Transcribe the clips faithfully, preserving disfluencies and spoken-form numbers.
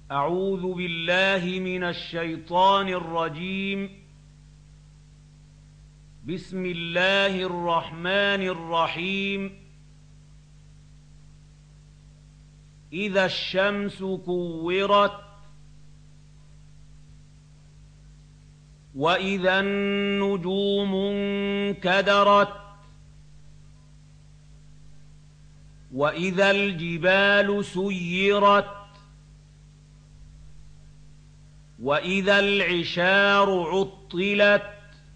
أعوذ بالله من الشيطان الرجيم. بسم الله الرحمن الرحيم. إذا الشمس كورت وإذا النجوم انكدرت وإذا الجبال سيرت وإذا العشار عطلت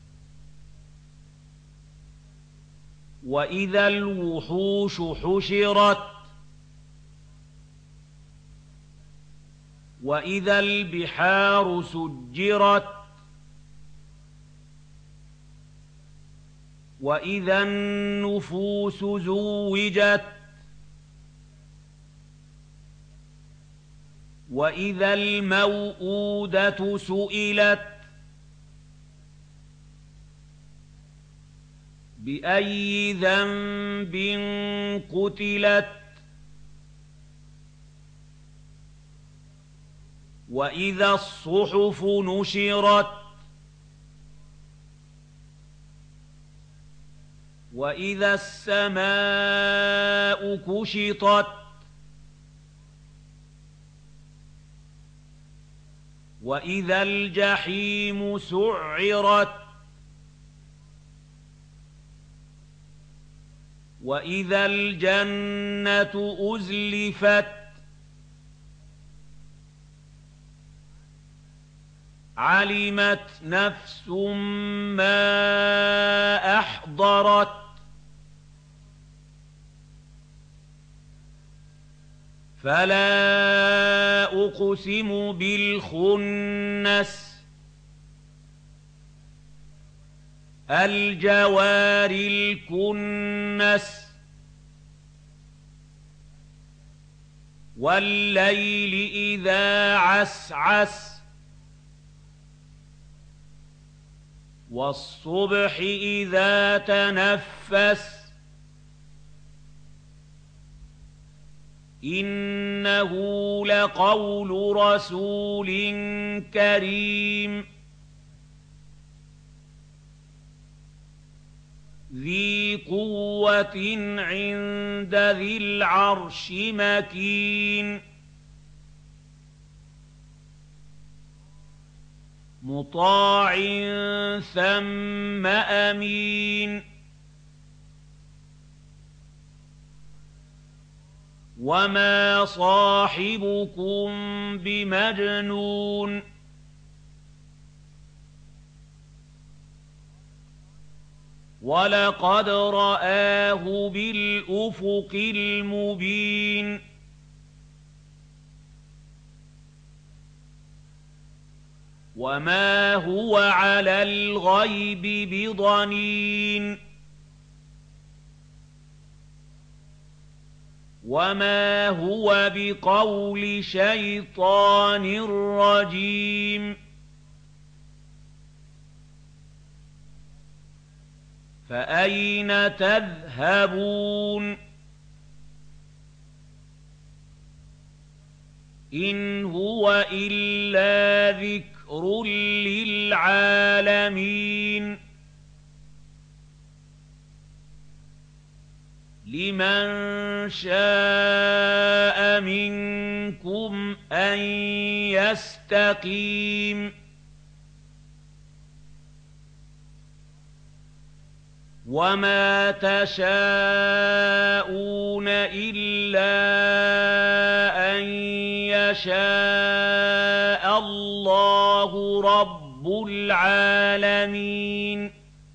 وإذا الوحوش حشرت وإذا البحار سجرت وإذا النفوس زوجت وإذا الموءودة سئلت بأي ذنب قتلت وإذا الصحف نشرت وإذا السماء كشطت وإذا الجحيم سعرت وإذا الجنة أزلفت علمت نفس ما أحضرت فلا أقسم بالخنس الجوار الكنس والليل إذا عسعس والصبح إذا تنفس إنه لقول رسول كريم ذي قوة عند ذي العرش مكين مطاع ثم أمين وما صاحبكم بمجنون ولقد رآه بالأفق المبين وما هو على الغيب بضنين وما هو بقول شيطان رجيم فأين تذهبون إن هو إلا ذكر للعالمين لمن شاء منكم أن يستقيم وما تشاءون إلا أن يشاء الله رب العالمين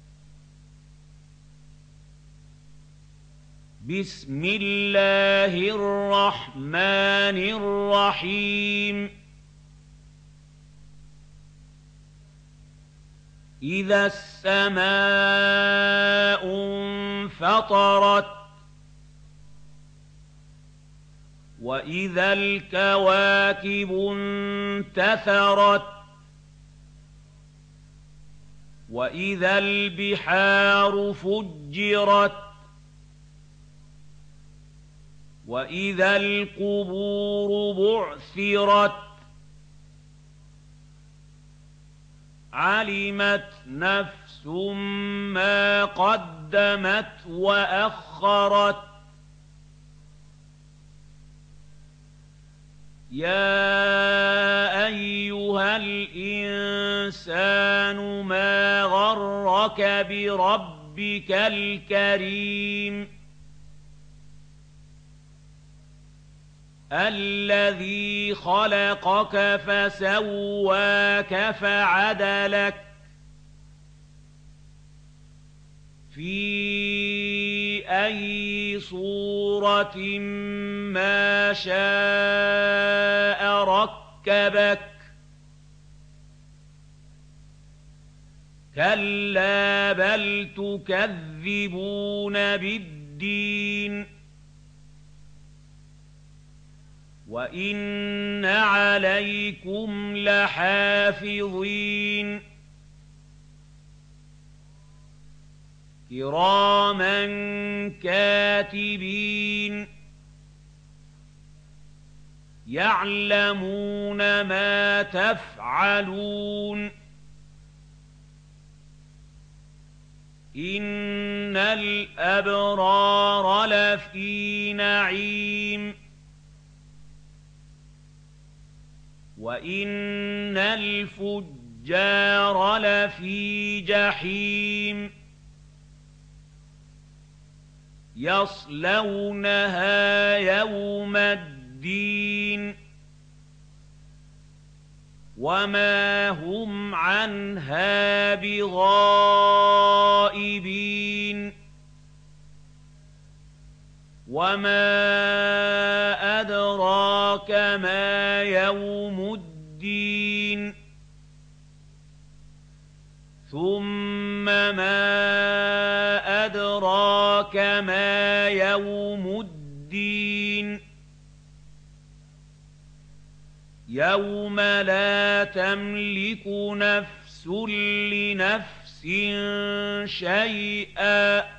بسم الله الرحمن الرحيم إذا السماء انفطرت وإذا الكواكب انتثرت وإذا البحار فجرت وإذا القبور بعثرت عَلِمَتْ نَفْسٌ مَّا قَدَّمَتْ وَأَخَّرَتْ يَا أَيُّهَا الْإِنسَانُ مَا غَرَّكَ بِرَبِّكَ الْكَرِيمِ الَّذِي خَلَقَكَ فَسَوَّاكَ فَعَدَلَكَ فِي أَيِّ صُورَةٍ مَّا شَاءَ رَكَّبَكَ كَلَّا بَلْ تُكَذِّبُونَ بِالدِّينِ وَإِنَّ عَلَيْكُمْ لَحَافِظِينَ كِرَامًا كَاتِبِينَ يَعْلَمُونَ مَا تَفْعَلُونَ إِنَّ الْأَبْرَارَ لَفِي نَعِيمٍ وَإِنَّ الْفُجَّارَ لَفِي جَحِيمٍ يَصْلَوْنَهَا يَوْمَ الدِّينِ وَمَا هُمْ عَنْهَا بِغَائِبِينَ وَمَا أَدْرَاكَ مَا يَوْمُ الدِّينِ ثُمَّ مَا أَدْرَاكَ مَا يَوْمُ الدِّينِ يَوْمَ لَا تَمْلِكُ نَفْسٌ لِّنَفْسٍ شَيْئًا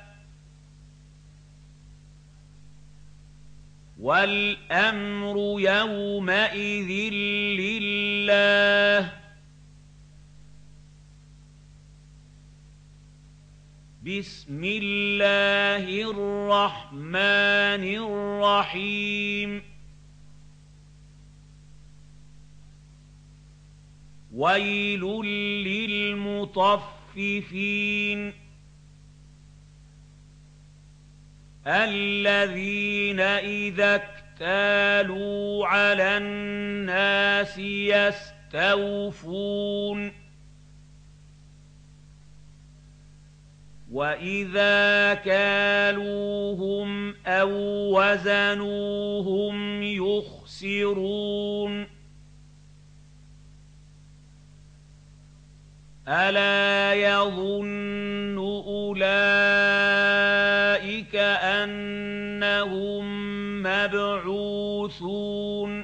وَالْأَمْرُ يَوْمَئِذٍ لِّلَّهِ بِسْمِ اللَّهِ الرَّحْمَٰنِ الرَّحِيمِ وَيْلٌ لِّلْمُطَفِّفِينَ الَّذِينَ إِذَا اكْتَالُوا عَلَى النَّاسِ يَسْتَوْفُونَ وَإِذَا كَالُوهُمْ أَو وَّزَنُوهُمْ يُخْسِرُونَ أَلَا يَظُنُّ أُولَٰئِكَ أَنَّهُم مَّبْعُوثُونَ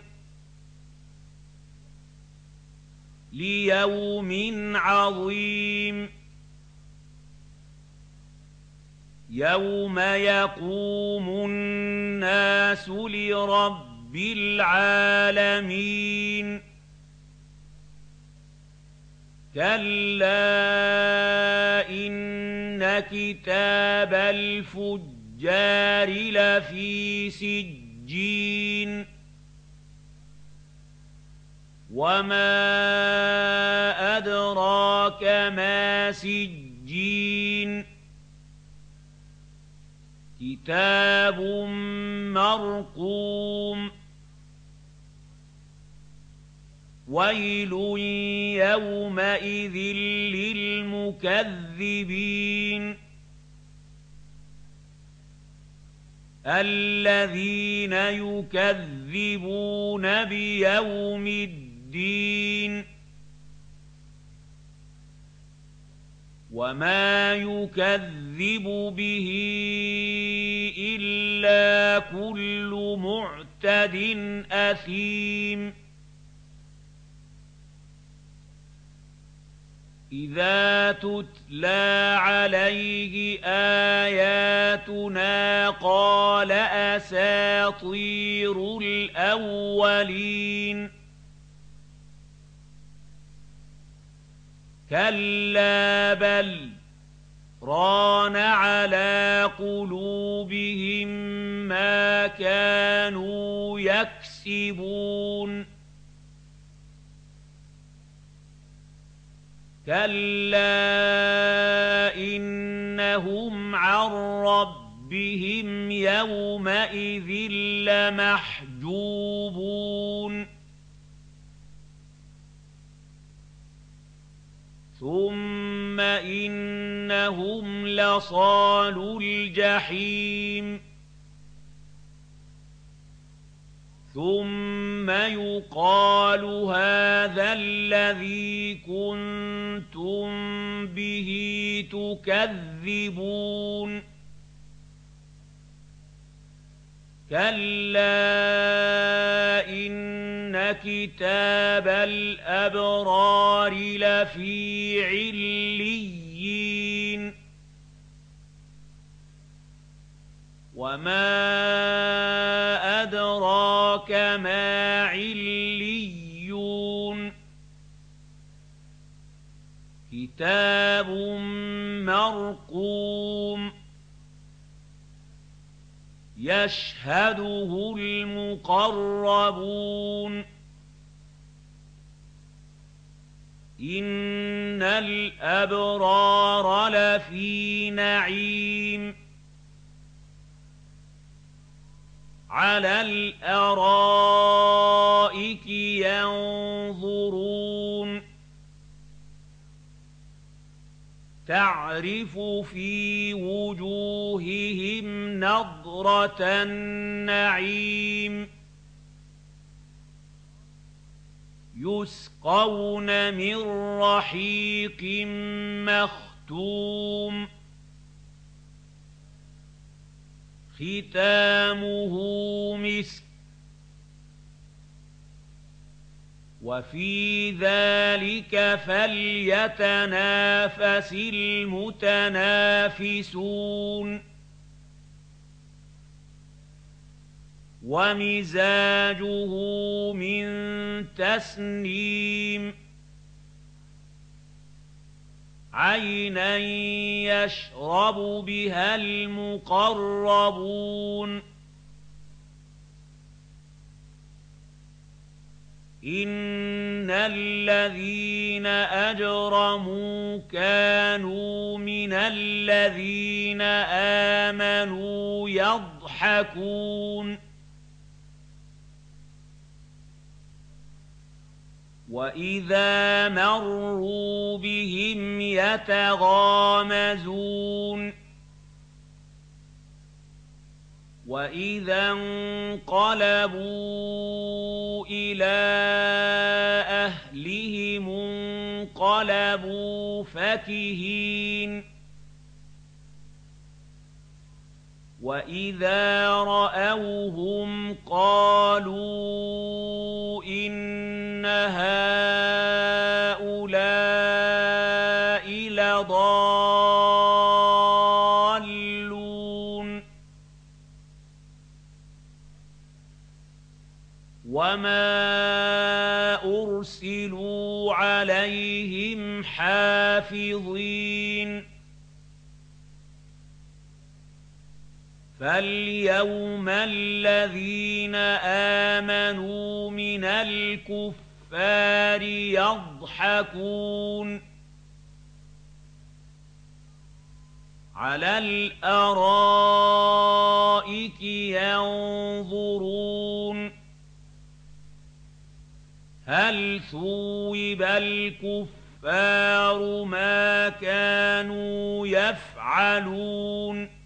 لِيَوْمٍ عَظِيمٍ يَوْمَ يَقُومُ النَّاسُ لِرَبِّ الْعَالَمِينَ كَلَّا إِنَّ كِتَابَ الْفُجَّارِ لَفِي سِجِّينٍ وَمَا أَدْرَاكَ مَا سِجِّينٌ كِتَابٌ مَّرْقُومٌ وَيْلٌ يَوْمَئِذٍ لِّلْمُكَذِّبِينَ الَّذِينَ يُكَذِّبُونَ بِيَوْمِ الدِّينِ وَمَا يُكَذِّبُ بِهِ إِلَّا كُلُّ مُعْتَدٍ أَثِيمٍ إِذَا تُتْلَىٰ عَلَيْهِ آيَاتُنَا قَالَ أَسَاطِيرُ الْأَوَّلِينَ كَلَّا بَلْ رَانَ عَلَىٰ قُلُوبِهِم مَّا كَانُوا يَكْسِبُونَ كَلَّا إِنَّهُمْ عَن رَّبِّهِمْ يَوْمَئِذٍ لَّمَحْجُوبُونَ ثُمَّ إِنَّهُمْ لَصَالُو الْجَحِيمِ ثُمَّ يُقَالُ هَٰذَا الَّذِي كُنتُم بِهِ تُكَذِّبُونَ كَلَّا إِنَّ كِتَابَ الْأَبْرَارِ لَفِي عِلِّيِّينَ وَمَا أَدْرَاكَ مَا عِلِّيُّونَ كِتَابٌ مَّرْقُومٌ يَشْهَدُهُ الْمُقَرَّبُونَ إِنَّ الْأَبْرَارَ لَفِي نَعِيمٍ عَلَى الْأَرَائِكِ يَنظُرُونَ تَعْرِفُ فِي وُجُوهِهِمْ نَضْرَةَ النَّعِيمِ يُسْقَوْنَ مِن رَّحِيقٍ مَّخْتُومٍ خِتَامُهُ مِسْكٌ وَفِي ذَلِكَ فَلْيَتَنَافَسِ الْمُتَنَافِسُونَ وَمِزَاجُهُ مِن تَسْنِيمٍ عَيْنًا يَشْرَبُ بِهَا الْمُقَرَّبُونَ إِنَّ الَّذِينَ أَجْرَمُوا كَانُوا مِنَ الَّذِينَ آمَنُوا يَضْحَكُونَ وَإِذَا مَرُّوا بِهِمْ يَتَغَامَزُونَ وَإِذَا انقَلَبُوا إِلَىٰ أَهْلِهِمُ انقَلَبُوا فَكِهِينَ وَإِذَا رَأَوْهُمْ قَالُوا إِنَّ هَٰؤُلَاءِ لَضَالُّونَ وَمَا أُرْسِلُوا عَلَيْهِمْ حَافِظِينَ فَالْيَوْمَ الَّذِينَ آمَنُوا مِنَ الْكُفَّارِ يَضْحَكُونَ عَلَى الْأَرَائِكِ يَنظُرُونَ هَلْ ثُوِّبَ الْكُفَّارُ مَا كَانُوا يَفْعَلُونَ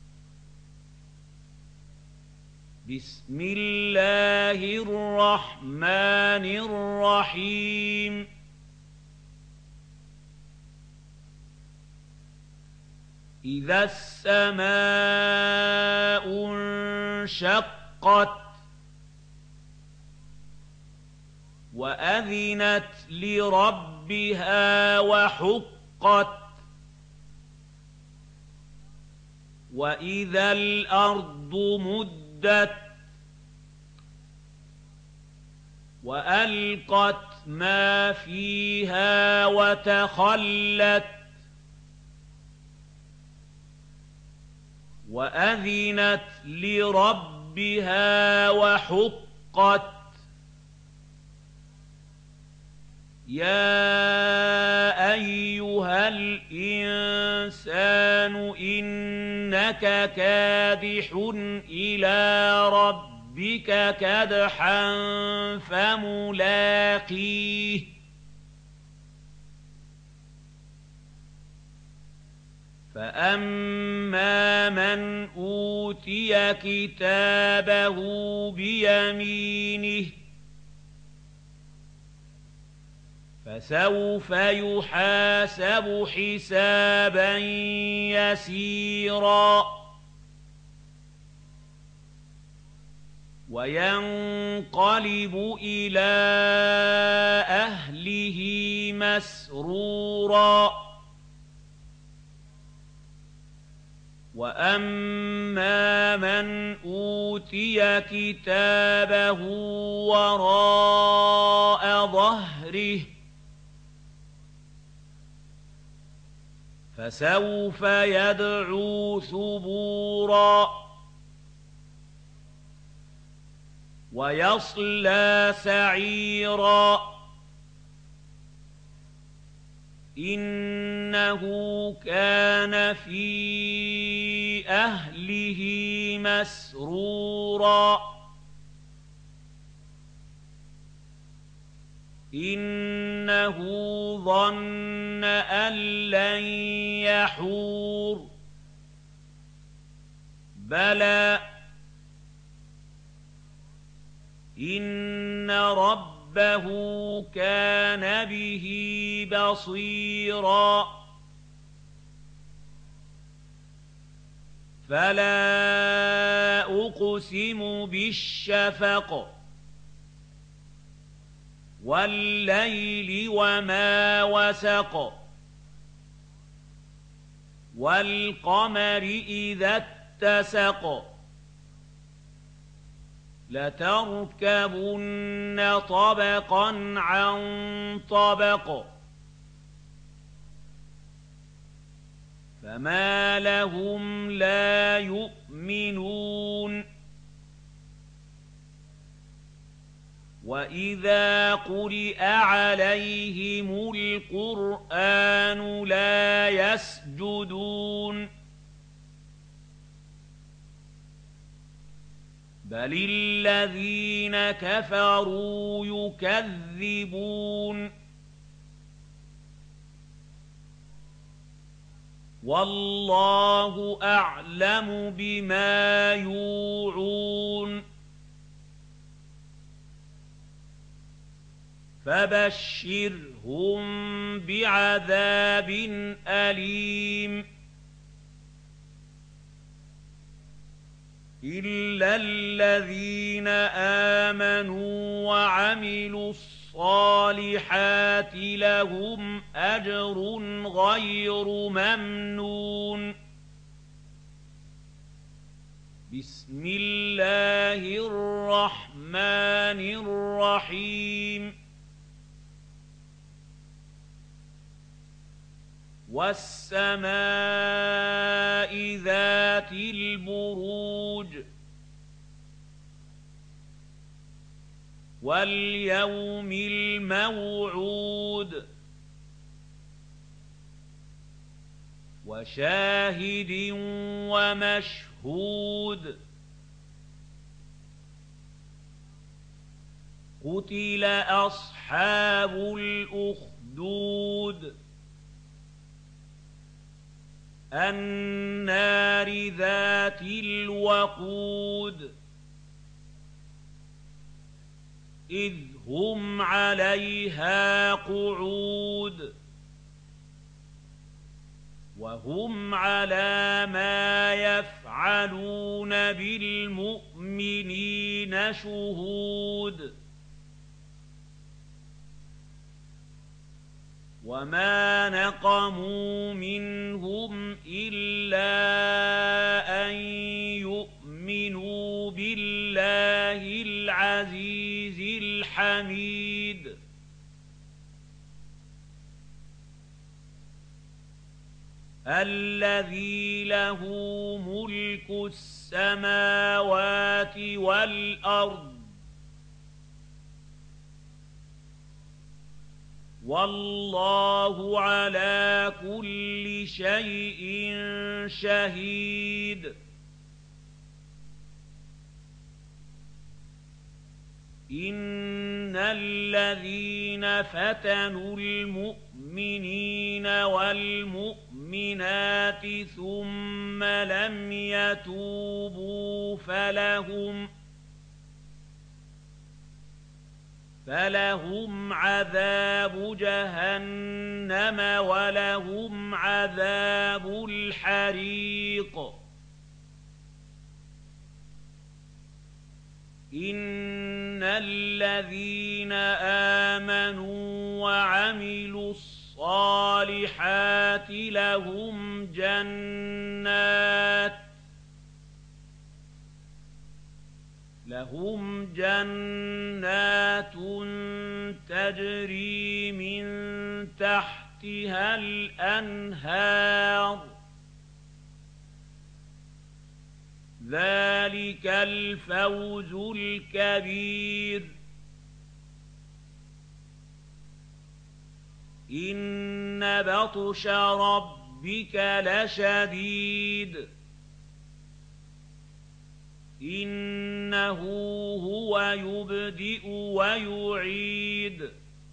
بسم الله الرحمن الرحيم إذا السماء انشقت وأذنت لربها وحقت وإذا الأرض مدت وألقت ما فيها وتخلت وأذنت لربها وحقت يا أيها الإنسان إنك كادح إلى ربك كدحا فملاقيه فأما من أوتي كتابه بيمينه فسوف يحاسب حسابا يسيرا وينقلب إلى أهله مسرورا وأما من أوتي كتابه وراء ظهره فسوف يدعو ثبورا ويصلى سعيرا إنه كان في أهله مسرورا إنه ظن أن لن يحور بلى إن ربه كان به بصيرا فلا أقسم بالشفق والليل وما وسق والقمر إذا اتسق لتركبن طبقا عن طبق فما لهم لا يؤمنون وإذا قرئ عليهم القرآن لا يسجدون بل الذين كفروا يكذبون والله أعلم بما يوعون فبشرهم بعذاب أليم إلا الذين آمنوا وعملوا الصالحات لهم أجر غير ممنون بسم الله الرحمن الرحيم والسماء ذات البروج واليوم الموعود وشاهد ومشهود قتل أصحاب الأخدود النار ذات الوقود إذ هم عليها قعود وهم على ما يفعلون بالمؤمنين شهود وما نقموا منهم إلا أن يؤمنوا بالله العزيز الحميد شديد الذي له ملك السماوات والأرض والله على كل شيء شهيد إن الذين فتنوا المؤمنين والمؤمنات ثم لم يتوبوا فلهم فلهم عذاب جهنم ولهم عذاب الحريق إن الذين آمنوا وعملوا الصالحات لهم جنات لهم جنات تجري من تحتها الأنهار ذلك الفوز الكبير إن بطش ربك لشديد إنه هو يبدئ ويعيد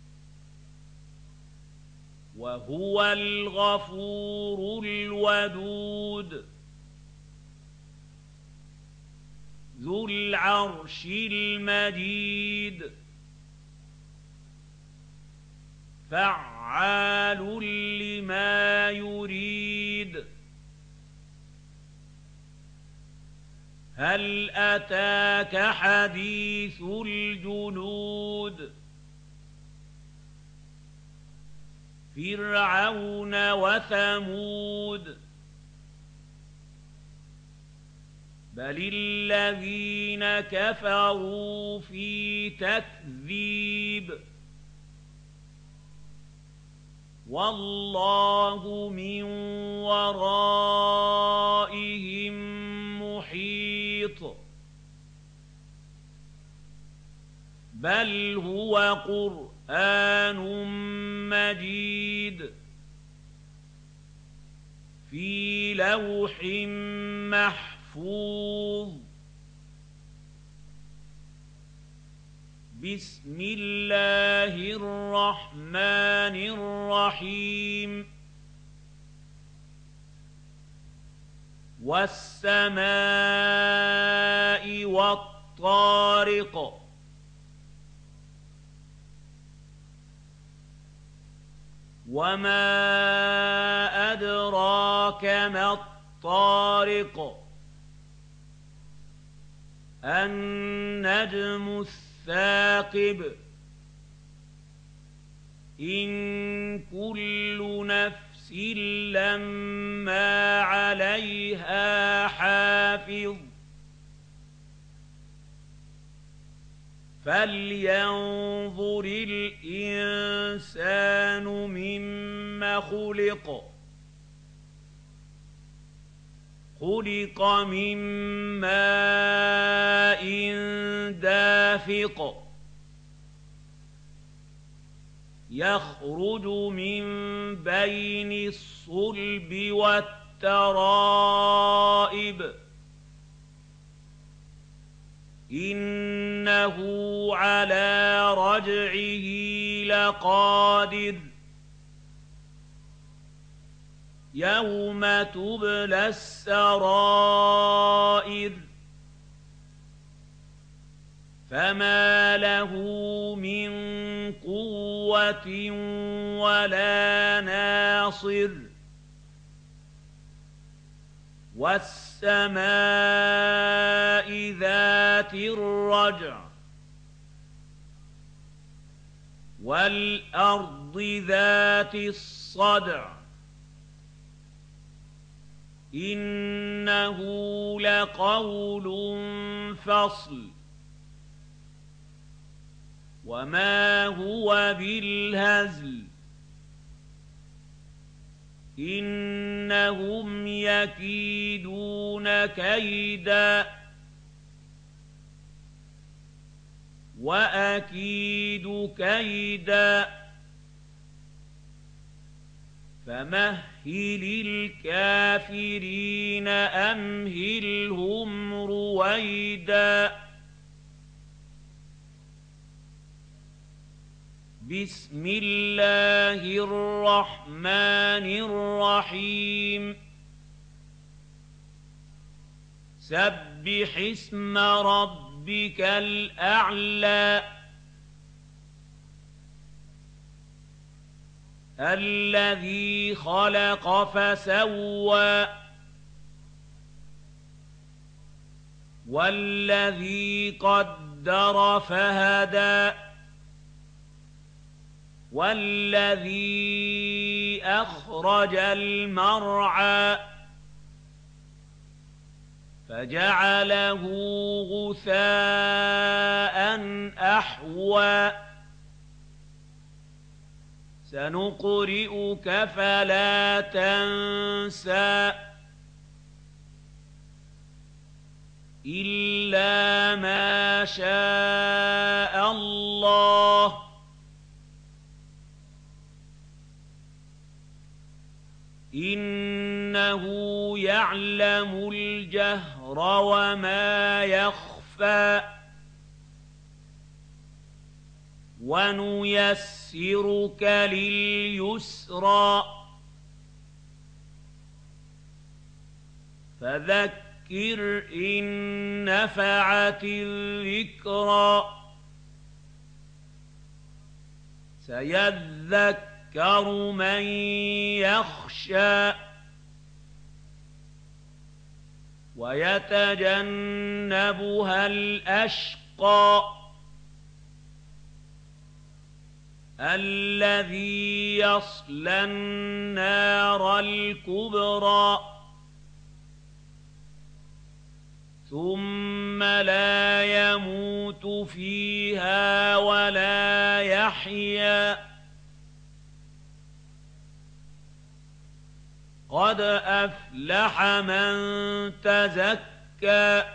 وهو الغفور الودود ذو العرش المجيد فعال لما يريد هل أتاك حديث الجنود فرعون وثمود بل الذين كفروا في تكذيب والله من ورائهم محيط بل هو قرآن مجيد في لوح محفوظ بسم الله الرحمن الرحيم والسماء والطارق وما أدراك ما الطارق النجم الثاقب إن كل نفس لما عليها حافظ فلينظر الإنسان مما خلق خلق من ماء دافق يخرج من بين الصلب والترائب إنه على رجعه لقادر يوم تبلى السرائر فما له من قوة ولا ناصر والسماء ذات الرجع والأرض ذات الصدع إنه لقول فصل وما هو بالهزل إنهم يكيدون كيدا وأكيد كيدا فمهل الكافرين أمهلهم رويدا بسم الله الرحمن الرحيم سبح اسم ربك الأعلى الذي خلق فسوى والذي قدر فهدى والذي أخرج المرعى فجعله غثاء أحوى سنقرئك فلا تنسى إلا ما شاء الله إنه يعلم الجهر وما يخفى ونيسرك لليسرى فذكر إن نفعت الذكرى سيذكر من يخشى ويتجنبها الأشقى الذي يصلى النار الكبرى ثم لا يموت فيها ولا يحيا قد أفلح من تزكى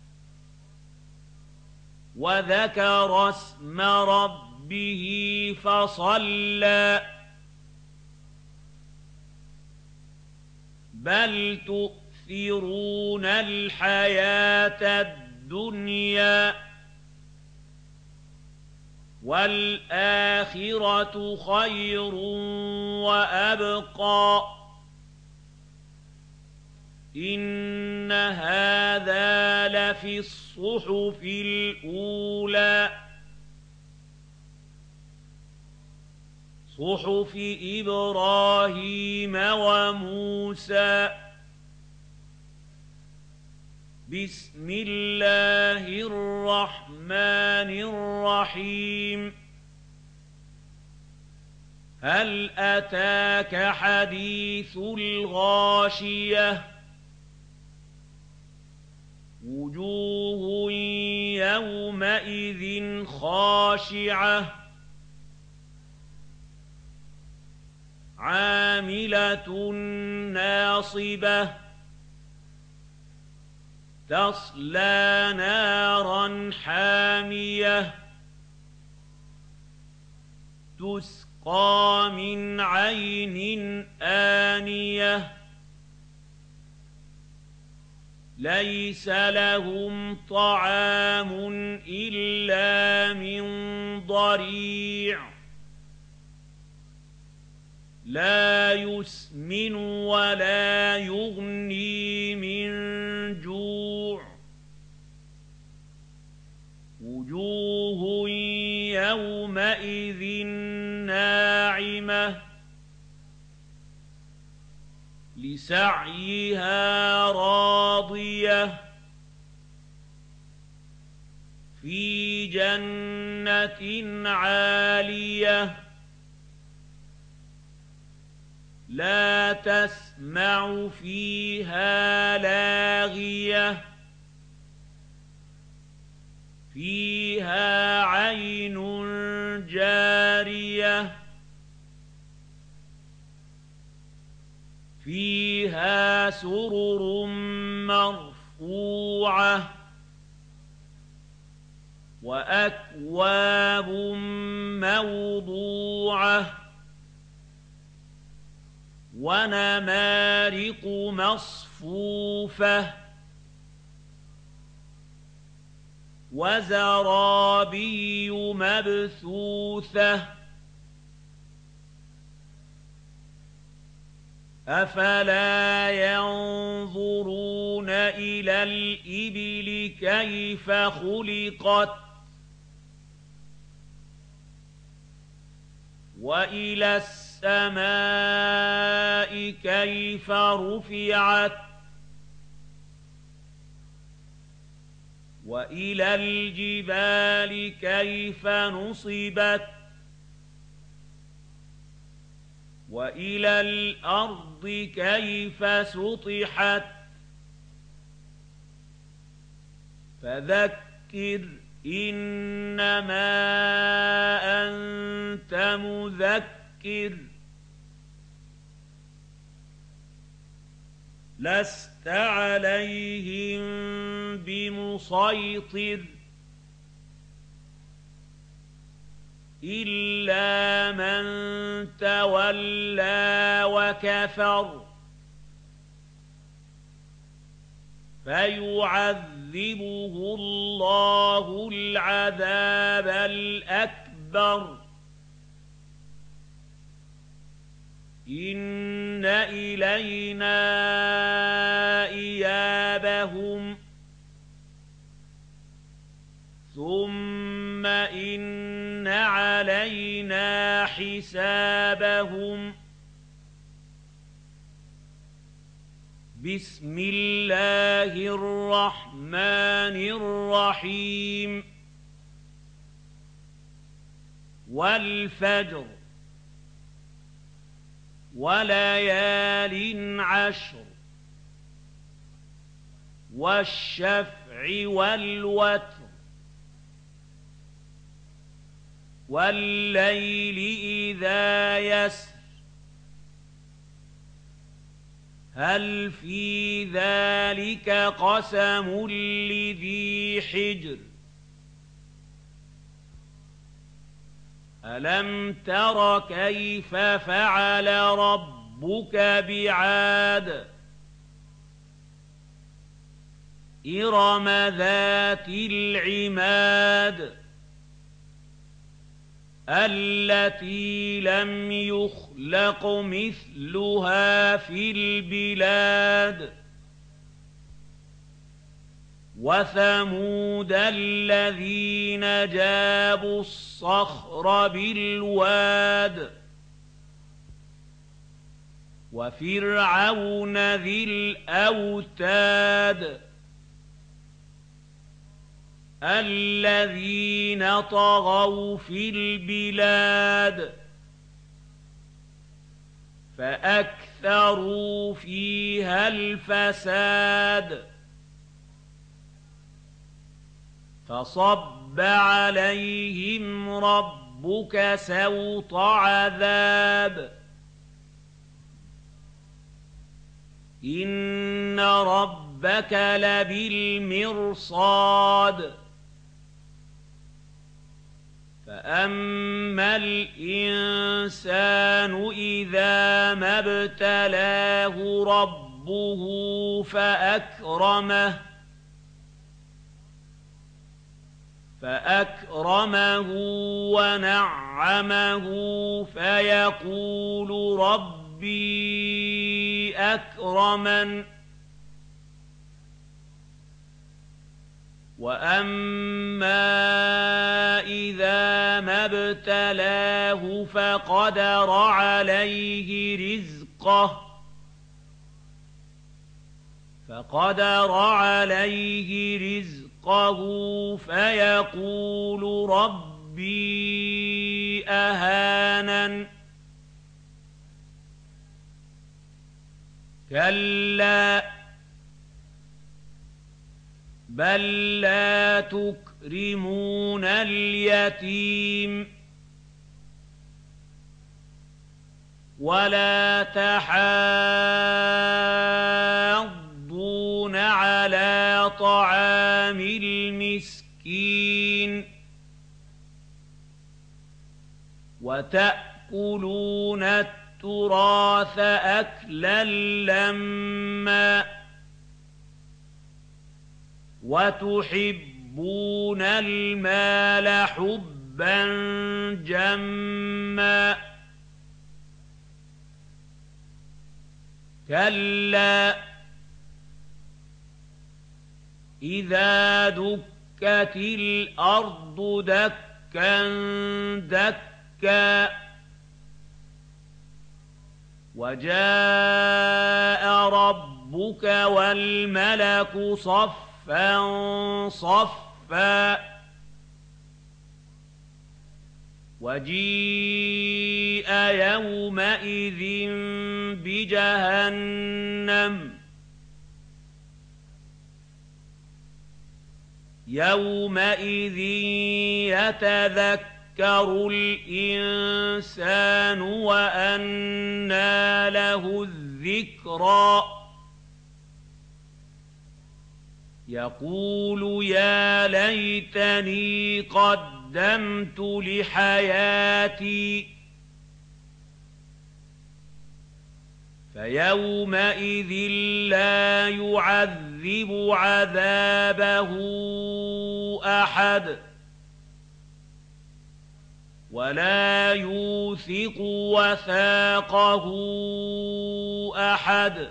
وذكر اسم ربه به فصلى بل تؤثرون الحياة الدنيا والآخرة خير وأبقى إن هذا لفي الصحف الأولى صحف إبراهيم وموسى بسم الله الرحمن الرحيم هل أتاك حديث الغاشية وجوه يومئذ خاشعة عاملة ناصبة تصلى نارا حامية تسقى من عين آنية ليس لهم طعام إلا من ضريع لا يسمن ولا يغني من جوع وجوه يومئذ ناعمة لسعيها راضية في جنة عالية لا تسمع فيها لاغية فِيهَا عَيْنٌ جَارِيَةٌ فِيهَا سُرُرٌ مَّرْفُوعَةٌ وَأَكْوَابٌ مَّوْضُوعَةٌ وَنَمَارِقُ مَصْفُوفَةٌ وَزَرَابِيُّ مَبْثُوثَةٌ أَفَلَا يَنظُرُونَ إِلَى الْإِبِلِ كَيْفَ خُلِقَتْ وَإِلَى السَّمَاءِ كَيْفَ رُفِعَتْ وَإِلَى الْجِبَالِ كَيْفَ نُصِبَتْ وَإِلَى الْأَرْضِ كَيْفَ سُطِحَتْ فَذَكِّرْ إِنَّمَا أَنتَ مُذَكِّرٌ لَّسْتَ عَلَيْهِم بِمُصَيْطِرٍ إِلَّا مَن تَوَلَّىٰ وَكَفَرَ فَيُعَذِّبُهُ اللَّهُ الْعَذَابَ الْأَكْبَرَ إِنَّ إِلَيْنَا إِيَابَهُمْ ثُمَّ إِنَّ عَلَيْنَا حِسَابَهُم بسم الله الرحمن الرحيم والفجر وليال عشر والشفع والوتر والليل إذا يسر هل في ذلك قسم لذي حجر ألم تر كيف فعل ربك بعاد إرم ذات العماد التي لم يخلق مثلها في البلاد وثمود الذين جابوا الصخر بالواد وفرعون ذي الأوتاد الذين طغوا في البلاد فأكثروا فيها الفساد فصب عليهم ربك سوط عذاب إن ربك لبالمرصاد فأما الإنسان إذا ما ابتلاه ربه فأكرمه فأكرمه ونعمه فيقول ربي أكرمن وأما إذا ما ابتلاه فقدر عليه رزقه فقدر عليه رزقه فيقول ربي أهانن كلا بل لا تكرمون تكرمون اليتيم ولا تحاضون على طعام المسكين وتأكلون التراث أكلا لما وتحبون المال حبا جما كلا إذا دكت الأرض دكا دكا وجاء ربك والملك صفا صفا وجيء يومئذ بجهنم يومئذ يتذكر الإنسان وأنى له الذكرى يقول يا ليتني قدمت لحياتي فيومئذ لا يعذب عذابه أحد ولا يوثق وثاقه أحد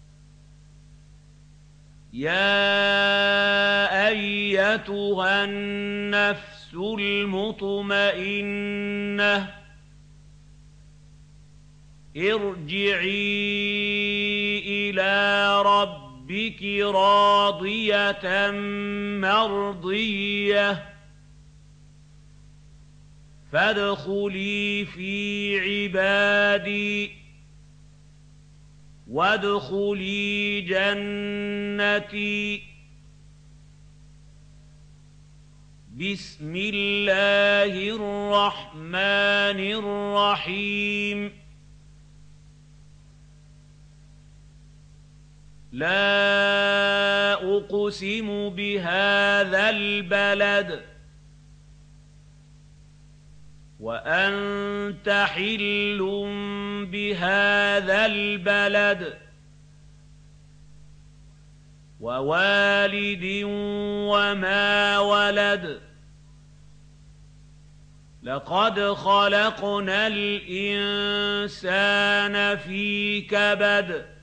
يا أيتها النفس المطمئنة ارجعي إلى ربك راضية مرضية فادخلي في عبادي وادخلي جنتي بسم الله الرحمن الرحيم لا أقسم بهذا البلد وأنت حل بهذا البلد ووالد وما ولد لقد خلقنا الإنسان في كبد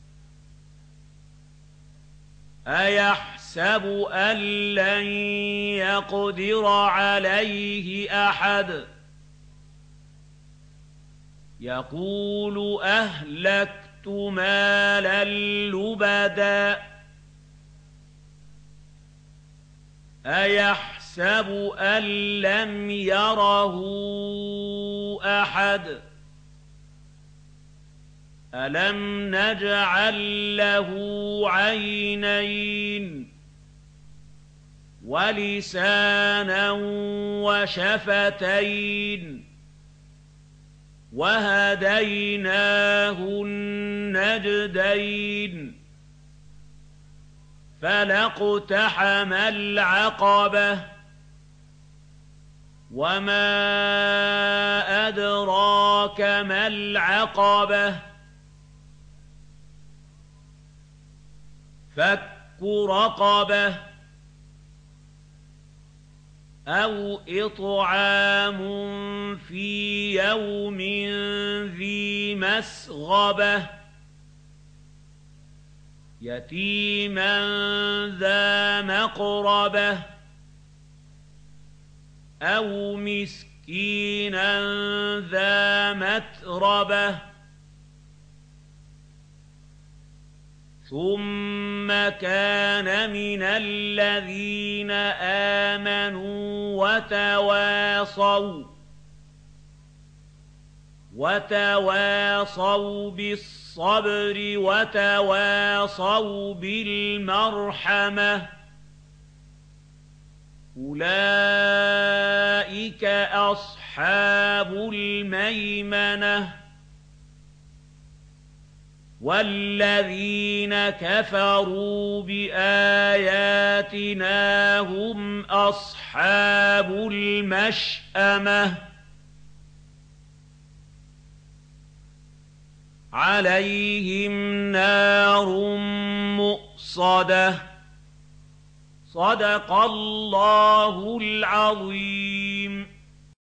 أيحسب أن لن يقدر عليه أحد يقول أهلكت مالا لبدا أيحسب أن لم يره أحد ألم نجعل له عينين ولسانا وشفتين وهديناه النجدين فلاقتحم العقبة وما أدراك ما العقبة فك رقبة أو إطعام في يوم ذي مسغبة يتيما ذا مقربة أو مسكينا ذا متربة ثم كان من الذين آمنوا وتواصوا وتواصوا بالصبر وتواصوا بالمرحمة أولئك أصحاب الميمنة والذين كفروا بآياتنا هم أصحاب المشأمة عليهم نار مؤصدة صدق الله العظيم.